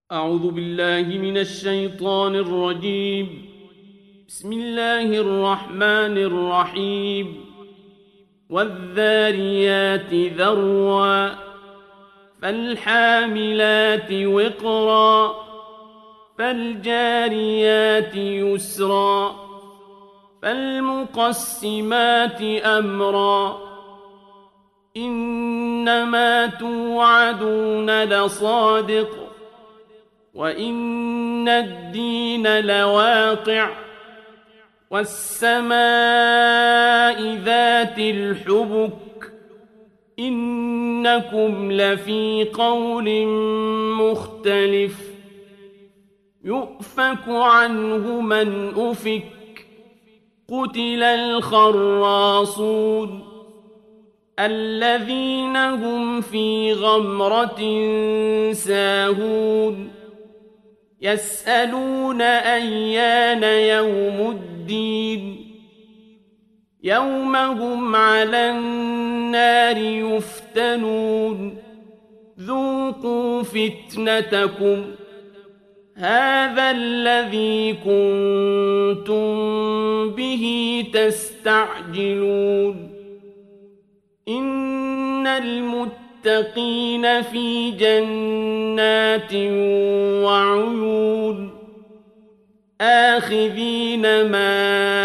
أعوذ بالله من الشيطان الرجيم. بسم الله الرحمن الرحيم. والذاريات ذروا فالحاملات وقرا فالجاريات يسرا فالمقسمات أمرا إنما توعدون لصادق وإن الدين لواقع والسماء ذات الحبك إنكم لفي قول مختلف يؤفك عنه من أفك قتل الخراصون الذين هم في غمرة ساهون يسألون أيان يوم الدين يوم هم على النار يفتنون ذوقوا فتنتكم هذا الذي كنتم به تستعجلون إن المتقين في جنات وعيون آخذين ما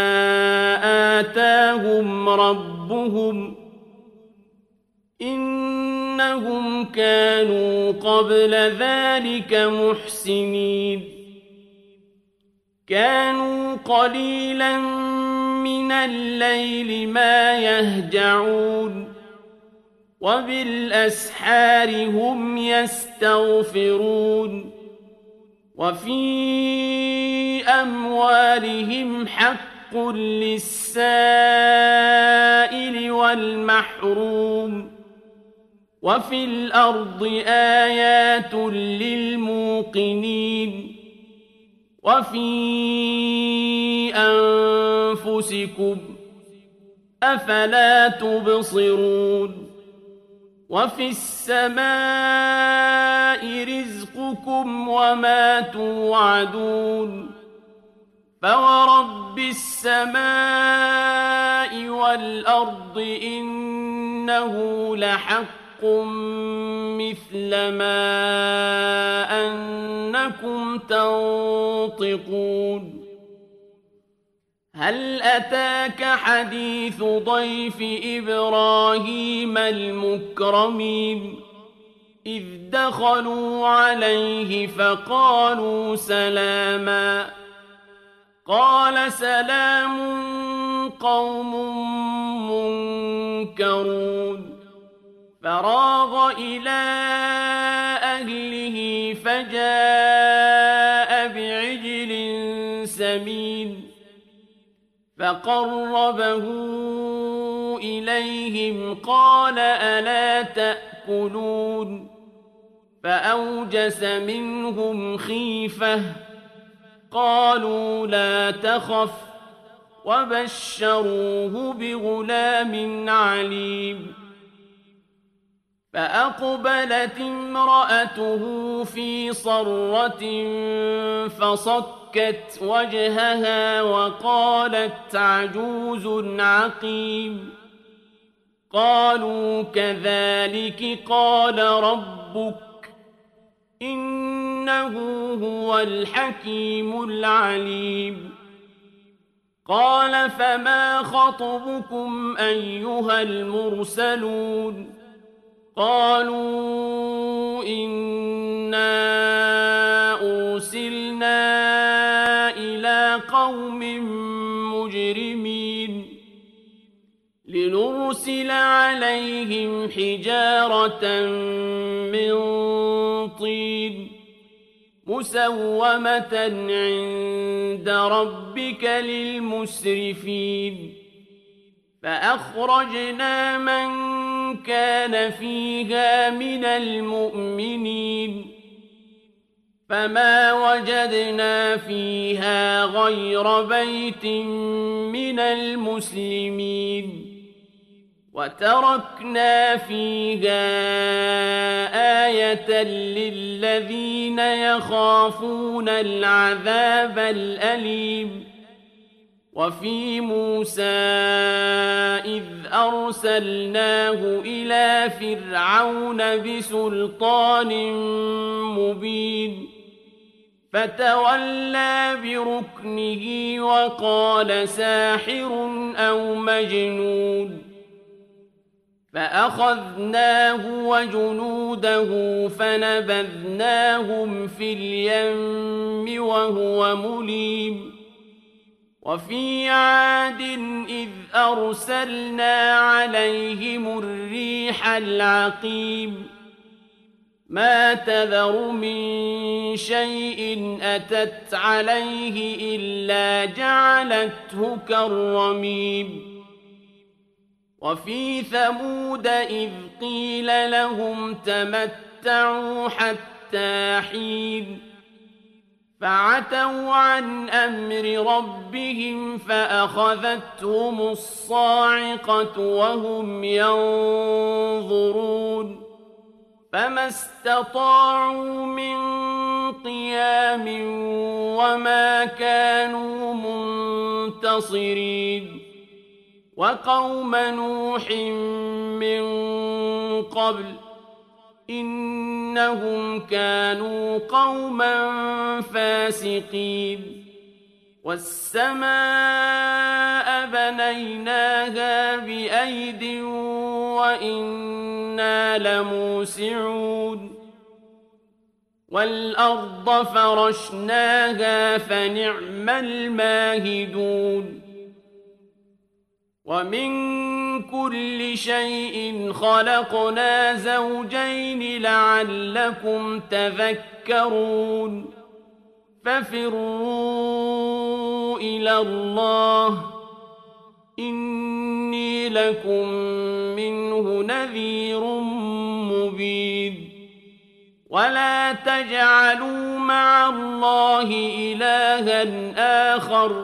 آتاهم ربهم إنهم كانوا قبل ذلك محسنين كانوا قليلا من الليل ما يهجعون وبالأسحار هم يستغفرون وفي أموالهم حق للسائل والمحروم وفي الأرض آيات للموقنين وفي أنفسكم أفلا تبصرون وفي السماء رزقكم وما توعدون فورب السماء والأرض إنه لحق مثل ما أنكم تنطقون هل أتاك حديث ضيف إبراهيم المكرمين إذ دخلوا عليه فقالوا سلاما قال سلام قوم منكرون فراغ إلى أهله فجاء بعجل سمين فقربه إليهم قال ألا تأكلون فأوجس منهم خيفة قالوا لا تخف وبشروه بغلام عليم فأقبلت امرأته في صرة فصكت وجهها وقالت عجوز عقيم قالوا كذلك قال ربك إنه هو الحكيم العليم قال فما خطبكم أيها المرسلون قالوا إنا أرسلنا إلى قوم مجرمين لنرسل عليهم حجارة من طين مسومة عند ربك للمسرفين فأخرجنا من كان فيها من المؤمنين فما وجدنا فيها غير بيت من المسلمين وتركنا فيها آية للذين يخافون العذاب الأليم وفي موسى إذ أرسلناه إلى فرعون بسلطان مبين فتولى بركنه وقال ساحر أو مجنون فأخذناه وجنوده فنبذناهم في اليم وهو مليم وفي عاد إذ أرسلنا عليهم الريح العقيم ما تذر من شيء أتت عليه إلا جعلته كالرميم وفي ثمود إذ قيل لهم تمتعوا حتى حين فعتوا عن أمر ربهم فأخذتهم الصاعقة وهم ينظرون فما استطاعوا من قيام وما كانوا منتصرين وقوم نوح من قبل إنهم كانوا قوما فاسقين والسماء بنيناها بأيد وإنا لموسعون والأرض فرشناها فنعم الماهدون ومن كل شيء خلقنا زوجين لعلكم تذكرون ففروا إلى الله إني لكم منه نذير مبين ولا تجعلوا مع الله إلها آخر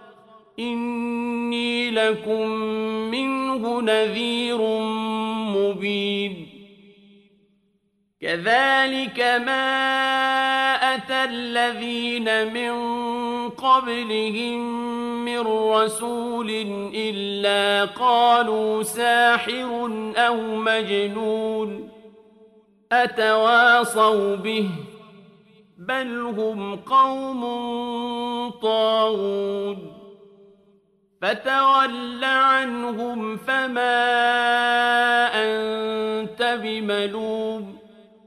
إني لكم منه نذير مبين كذلك ما أتى الذين من قبلهم من رسول إلا قالوا ساحر أو مجنون أتواصوا به بل هم قوم طاغون فتول عنهم فما أنت بملوم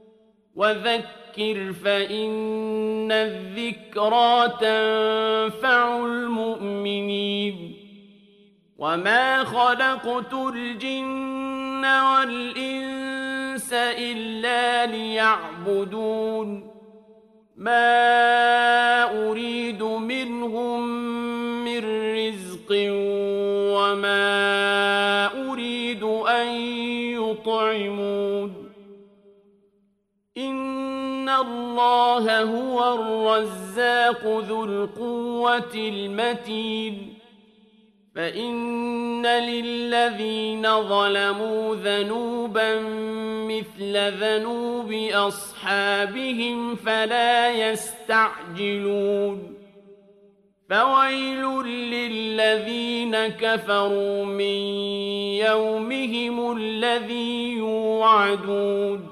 وذكر فإن الذكرى تنفع المؤمنين وما خلقت الجن والإنس إلا ليعبدون ما أريد منهم من رزق وما أريد أن يطعمون إن الله هو الرزاق ذو القوة المتين فإن للذين ظلموا ذنوبا مثل ذنوب أصحابهم فلا يستعجلون فويل للذين كفروا من يومهم الذي يوعدون